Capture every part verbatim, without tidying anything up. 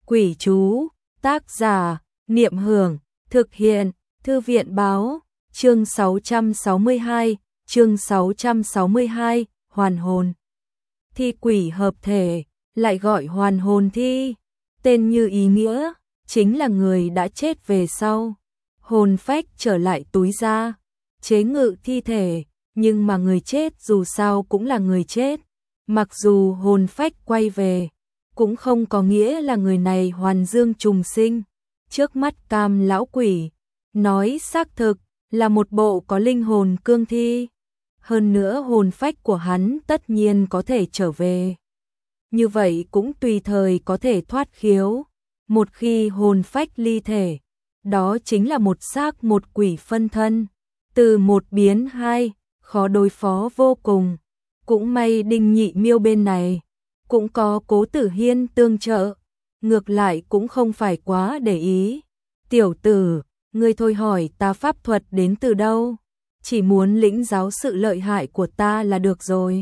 Quỷ chú, tác giả, Niệm Hưởng, thực hiện, Thư viện báo, chương sáu trăm sáu mươi hai, chương sáu trăm sáu mươi hai, hoàn hồn. Thi quỷ hợp thể, lại gọi hoàn hồn thi, tên như ý nghĩa, chính là người đã chết về sau. Hồn phách trở lại túi da, chế ngự thi thể, nhưng mà người chết dù sao cũng là người chết. Mặc dù hồn phách quay về, cũng không có nghĩa là người này hoàn dương trùng sinh. Trước mắt Cam lão quỷ, nói xác thực là một bộ có linh hồn cương thi. Hơn nữa hồn phách của hắn tất nhiên có thể trở về. Như vậy cũng tùy thời có thể thoát khiếu. Một khi hồn phách ly thể, đó chính là một xác một quỷ phân thân. Từ một biến hai, khó đối phó vô cùng. Cũng may Đinh Nhị Miêu bên này cũng có Cố Tử Hiên tương trợ, ngược lại cũng không phải quá để ý. Tiểu tử, ngươi thôi hỏi ta pháp thuật đến từ đâu, chỉ muốn lĩnh giáo sự lợi hại của ta là được rồi.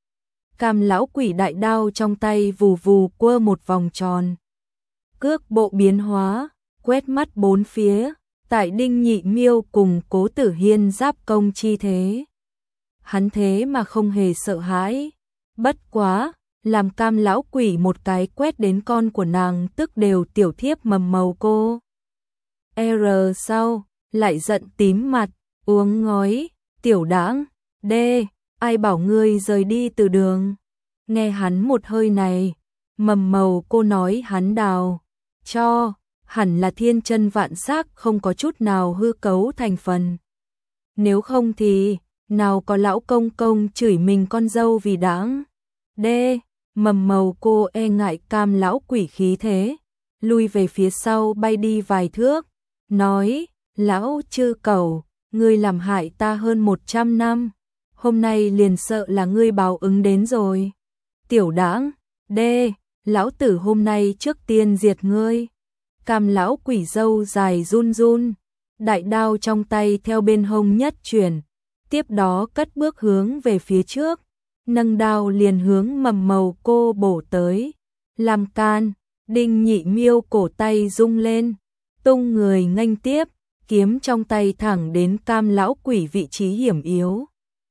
Cam lão quỷ đại đao trong tay vù vù quơ một vòng tròn. Cước bộ biến hóa, quét mắt bốn phía, tại Đinh Nhị Miêu cùng Cố Tử Hiên giáp công chi thế. Hắn thế mà không hề sợ hãi, bất quá, làm Cam lão quỷ một cái quét đến con của nàng tức đều tiểu thiếp mầm màu cô. R sau, lại giận tím mặt, uống ngói, tiểu đãng, D, ai bảo ngươi rời đi từ đường. Nghe hắn một hơi này, mầm màu cô nói hắn đào, cho, hẳn là thiên chân vạn xác không có chút nào hư cấu thành phần. Nếu không thì, nào có lão công công chửi mình con dâu vì đãng. D, mầm màu cô e ngại Cam lão quỷ khí thế, lui về phía sau bay đi vài thước, nói, lão chư cẩu, ngươi làm hại ta hơn một trăm năm, hôm nay liền sợ là ngươi báo ứng đến rồi. Tiểu đãng, D, lão tử hôm nay trước tiên diệt ngươi. Cam lão quỷ râu dài run run, đại đao trong tay theo bên hông nhất chuyển, tiếp đó cất bước hướng về phía trước, nâng đao liền hướng mầm màu cô bổ tới. Làm can, Đinh Nhị Miêu cổ tay rung lên, tung người nghênh tiếp, kiếm trong tay thẳng đến Cam lão quỷ vị trí hiểm yếu.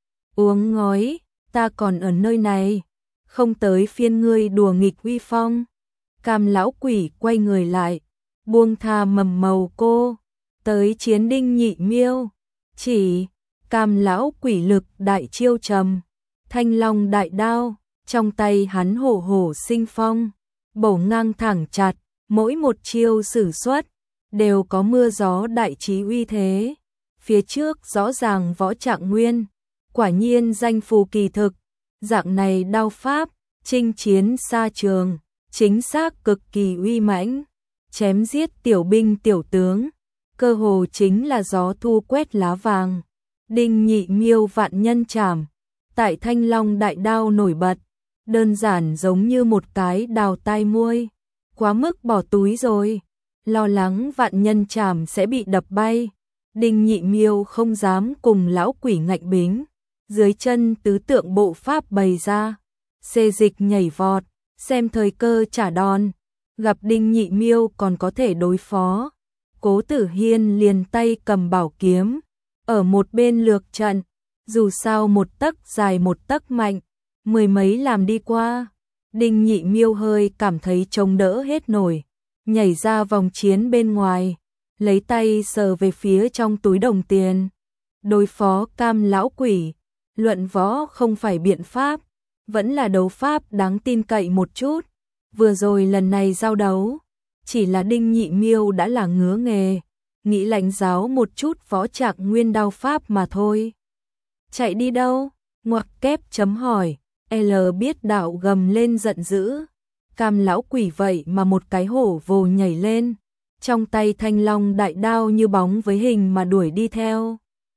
Uống ngói, ta còn ở nơi này, không tới phiên ngươi đùa nghịch uy phong. Cam lão quỷ quay người lại, buông tha mầm màu cô, tới chiến Đinh Nhị Miêu. Chỉ, Cam lão quỷ lực đại chiêu trầm, thanh long đại đao, trong tay hắn hổ hổ sinh phong, bổ ngang thẳng chặt, mỗi một chiêu sử xuất, đều có mưa gió đại trí uy thế. Phía trước rõ ràng võ trạng nguyên, quả nhiên danh phù kỳ thực, dạng này đao pháp, chinh chiến xa trường, chính xác cực kỳ uy mãnh, chém giết tiểu binh tiểu tướng, cơ hồ chính là gió thu quét lá vàng. Đinh Nhị Miêu vạn nhân trảm, tại thanh long đại đao nổi bật, đơn giản giống như một cái đào tai muôi, quá mức bỏ túi rồi, lo lắng vạn nhân trảm sẽ bị đập bay. Đinh Nhị Miêu không dám cùng lão quỷ ngạnh bính, dưới chân tứ tượng bộ pháp bày ra, xê dịch nhảy vọt, xem thời cơ trả đòn, gặp Đinh Nhị Miêu còn có thể đối phó. Cố Tử Hiên liền tay cầm bảo kiếm, ở một bên lược trận, dù sao một tấc dài một tấc mạnh, mười mấy làm đi qua. Đinh Nhị Miêu hơi cảm thấy chống đỡ hết nổi, nhảy ra vòng chiến bên ngoài, lấy tay sờ về phía trong túi đồng tiền. Đối phó Cam lão quỷ, luận võ không phải biện pháp, vẫn là đấu pháp đáng tin cậy một chút. Vừa rồi lần này giao đấu, chỉ là Đinh Nhị Miêu đã là ngứa nghề, nghĩ lãnh giáo một chút võ trạng nguyên đao pháp mà thôi. Chạy đi đâu? Ngoặc kép chấm hỏi, L biết đạo gầm lên giận dữ. Cam lão quỷ vậy mà một cái hổ vồ nhảy lên, trong tay thanh long đại đao như bóng với hình mà đuổi đi theo.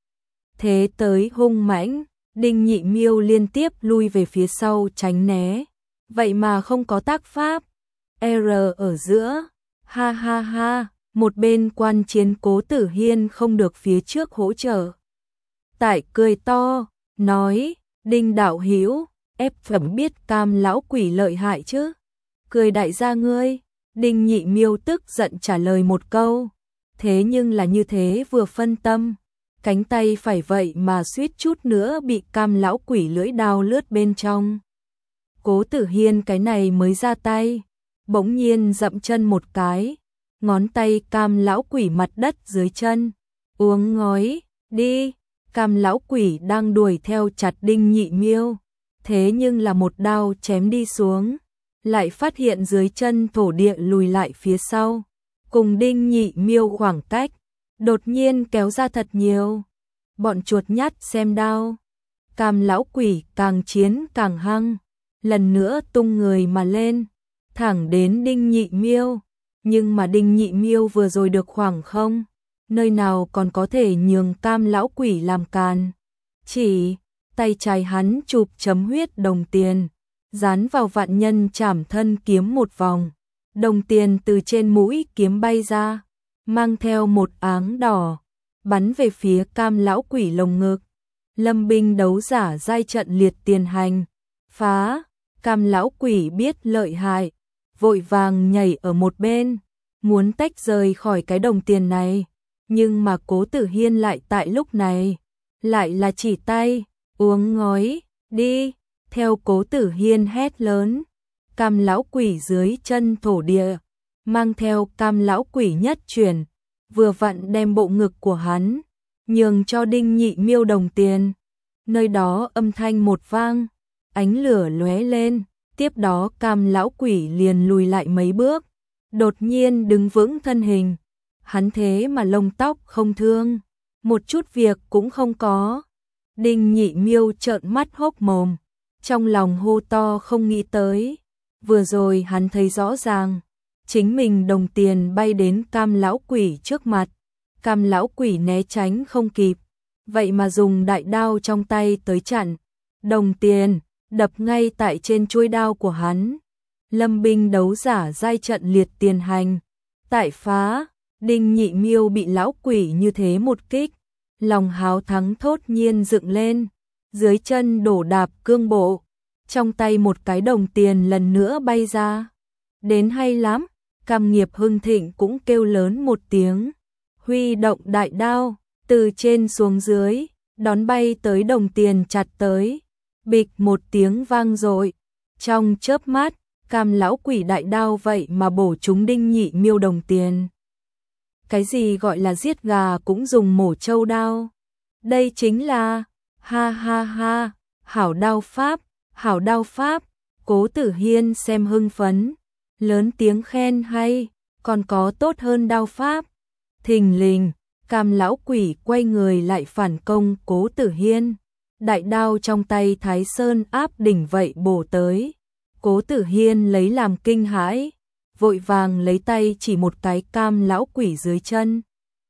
Thế tới hung mãnh, Đinh Nhị Miêu liên tiếp lui về phía sau tránh né, vậy mà không có tác pháp. R ở giữa, ha ha ha, một bên quan chiến Cố Tử Hiên không được phía trước hỗ trợ. Tại cười to, nói, Đinh đạo hữu, ép phẩm biết Cam lão quỷ lợi hại chứ. Cười đại gia ngươi, Đinh Nhị Miêu tức giận trả lời một câu, thế nhưng là như thế vừa phân tâm, cánh tay phải vậy mà suýt chút nữa bị Cam lão quỷ lưỡi đao lướt bên trong. Cố Tử Hiên cái này mới ra tay, bỗng nhiên dậm chân một cái, ngón tay Cam lão quỷ mặt đất dưới chân, uống ngói, đi. Cam lão quỷ đang đuổi theo chặt Đinh Nhị Miêu, thế nhưng là một đao chém đi xuống, lại phát hiện dưới chân thổ địa lùi lại phía sau, cùng Đinh Nhị Miêu khoảng cách đột nhiên kéo ra thật nhiều. Bọn chuột nhắt xem đao, Cam lão quỷ càng chiến càng hăng, lần nữa tung người mà lên, thẳng đến Đinh Nhị Miêu, nhưng mà Đinh Nhị Miêu vừa rồi được khoảng không, nơi nào còn có thể nhường Cam lão quỷ làm càn. Chỉ tay trái hắn chụp chấm huyết đồng tiền, dán vào vạn nhân trảm thân kiếm một vòng, đồng tiền từ trên mũi kiếm bay ra, mang theo một áng đỏ, bắn về phía Cam lão quỷ lồng ngực. Lâm binh đấu giả giai trận liệt tiền hành, phá. Cam lão quỷ biết lợi hại, vội vàng nhảy ở một bên, muốn tách rời khỏi cái đồng tiền này, nhưng mà Cố Tử Hiên lại tại lúc này, lại là chỉ tay, uống ngói, đi. Theo Cố Tử Hiên hét lớn, Cam lão quỷ dưới chân thổ địa, mang theo Cam lão quỷ nhất chuyển, vừa vặn đem bộ ngực của hắn nhường cho Đinh Nhị Miêu đồng tiền. Nơi đó âm thanh một vang, ánh lửa lóe lên, tiếp đó Cam lão quỷ liền lùi lại mấy bước, đột nhiên đứng vững thân hình. Hắn thế mà lông tóc không thương, một chút việc cũng không có. Đinh Nhị Miêu trợn mắt hốc mồm, trong lòng hô to không nghĩ tới. Vừa rồi hắn thấy rõ ràng, chính mình đồng tiền bay đến Cam lão quỷ trước mặt, Cam lão quỷ né tránh không kịp, vậy mà dùng đại đao trong tay tới chặn, đồng tiền đập ngay tại trên chuôi đao của hắn. Lâm binh đấu giả giai trận liệt tiền hành, tại phá. Đinh Nhị Miêu bị lão quỷ như thế một kích, lòng háo thắng thốt nhiên dựng lên, dưới chân đổ đạp cương bộ, trong tay một cái đồng tiền lần nữa bay ra. Đến hay lắm, Cam Nghiệp Hưng Thịnh cũng kêu lớn một tiếng, huy động đại đao, từ trên xuống dưới, đón bay tới đồng tiền chặt tới, bịch một tiếng vang dội, trong chớp mắt, Cam lão quỷ đại đao vậy mà bổ trúng Đinh Nhị Miêu đồng tiền. Cái gì gọi là giết gà cũng dùng mổ trâu đao? Đây chính là, ha ha ha, hảo đao pháp, hảo đao pháp. Cố Tử Hiên xem hưng phấn, lớn tiếng khen hay, còn có tốt hơn đao pháp. Thình lình, Cam lão quỷ quay người lại phản công Cố Tử Hiên, đại đao trong tay Thái Sơn áp đỉnh vậy bổ tới. Cố Tử Hiên lấy làm kinh hãi, vội vàng lấy tay chỉ một cái Cam lão quỷ dưới chân.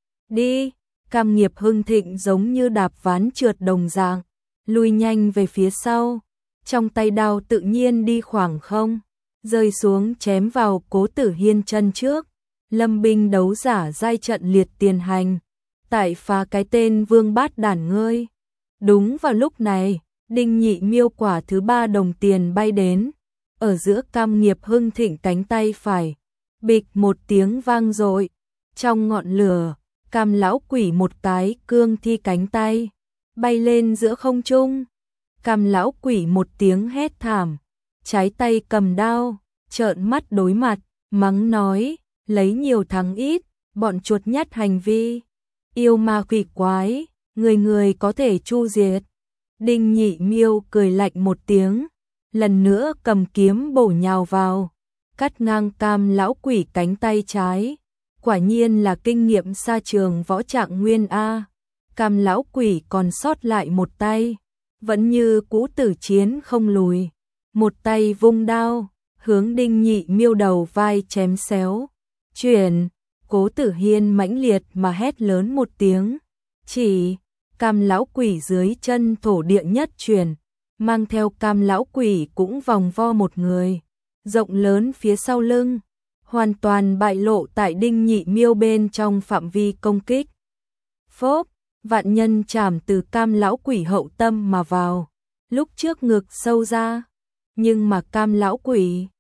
Đi. Cam Nghiệp Hưng Thịnh giống như đạp ván trượt đồng dạng, lùi nhanh về phía sau, trong tay đao tự nhiên đi khoảng không, rơi xuống chém vào Cố Tử Hiên chân trước. Lâm binh đấu giả giai trận liệt tiền hành, tại phá cái tên vương bát đản ngươi. Đúng vào lúc này, Đinh Nhị Miêu quả thứ ba đồng tiền bay đến, ở giữa Cam Nghiệp Hưng Thịnh cánh tay phải, bịch một tiếng vang dội, trong ngọn lửa, Cam lão quỷ một cái cương thi cánh tay, bay lên giữa không trung. Cam lão quỷ một tiếng hét thảm, trái tay cầm đao, trợn mắt đối mặt, mắng nói, lấy nhiều thắng ít, bọn chuột nhắt hành vi, yêu ma quỷ quái, người người có thể chu diệt. Đinh Nhị Miêu cười lạnh một tiếng, lần nữa cầm kiếm bổ nhào vào, cắt ngang Cam lão quỷ cánh tay trái. Quả nhiên là kinh nghiệm xa trường võ trạng nguyên A. Cam lão quỷ còn sót lại một tay, vẫn như cũ tử chiến không lùi. Một tay vung đao, hướng Đinh Nhị Miêu đầu vai chém xéo. Chuyển, Cố Tử Hiên mãnh liệt mà hét lớn một tiếng. Chỉ, Cam lão quỷ dưới chân thổ địa nhất chuyển, mang theo Cam lão quỷ cũng vòng vo một người, rộng lớn phía sau lưng, hoàn toàn bại lộ tại Đinh Nhị Miêu bên trong phạm vi công kích. Phốp, vạn nhân chảm từ Cam lão quỷ hậu tâm mà vào, lúc trước ngực sâu ra, nhưng mà Cam lão quỷ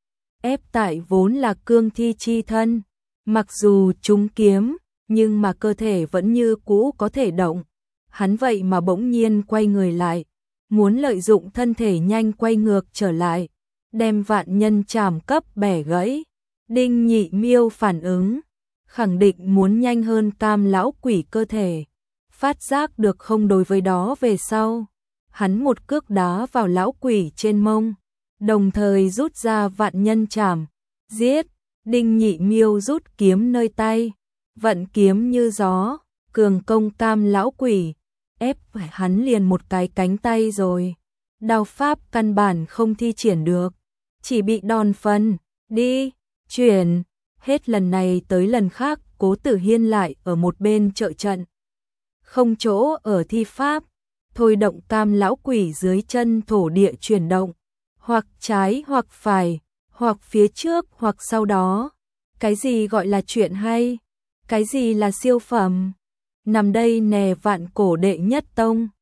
ép tại vốn là cương thi chi thân, mặc dù trúng kiếm, nhưng mà cơ thể vẫn như cũ có thể động. Hắn vậy mà bỗng nhiên quay người lại, muốn lợi dụng thân thể nhanh quay ngược trở lại, đem vạn nhân trảm cấp bẻ gãy. Đinh Nhị Miêu phản ứng, khẳng định muốn nhanh hơn Tam lão quỷ cơ thể. Phát giác được không đối với đó về sau, hắn một cước đá vào lão quỷ trên mông, đồng thời rút ra vạn nhân trảm, giết. Đinh Nhị Miêu rút kiếm nơi tay, vận kiếm như gió, cường công Tam lão quỷ, ép hắn liền một cái cánh tay rồi. Đao pháp căn bản không thi triển được, chỉ bị đòn phân, đi, chuyển. Hết lần này tới lần khác, Cố Tử Hiên lại ở một bên trợ trận. Không chỗ ở thi pháp, thôi động Tam lão quỷ dưới chân thổ địa chuyển động, hoặc trái hoặc phải, hoặc phía trước hoặc sau đó. Cái gì gọi là chuyện hay? Cái gì là siêu phẩm? Nằm đây nè vạn cổ đệ nhất tông.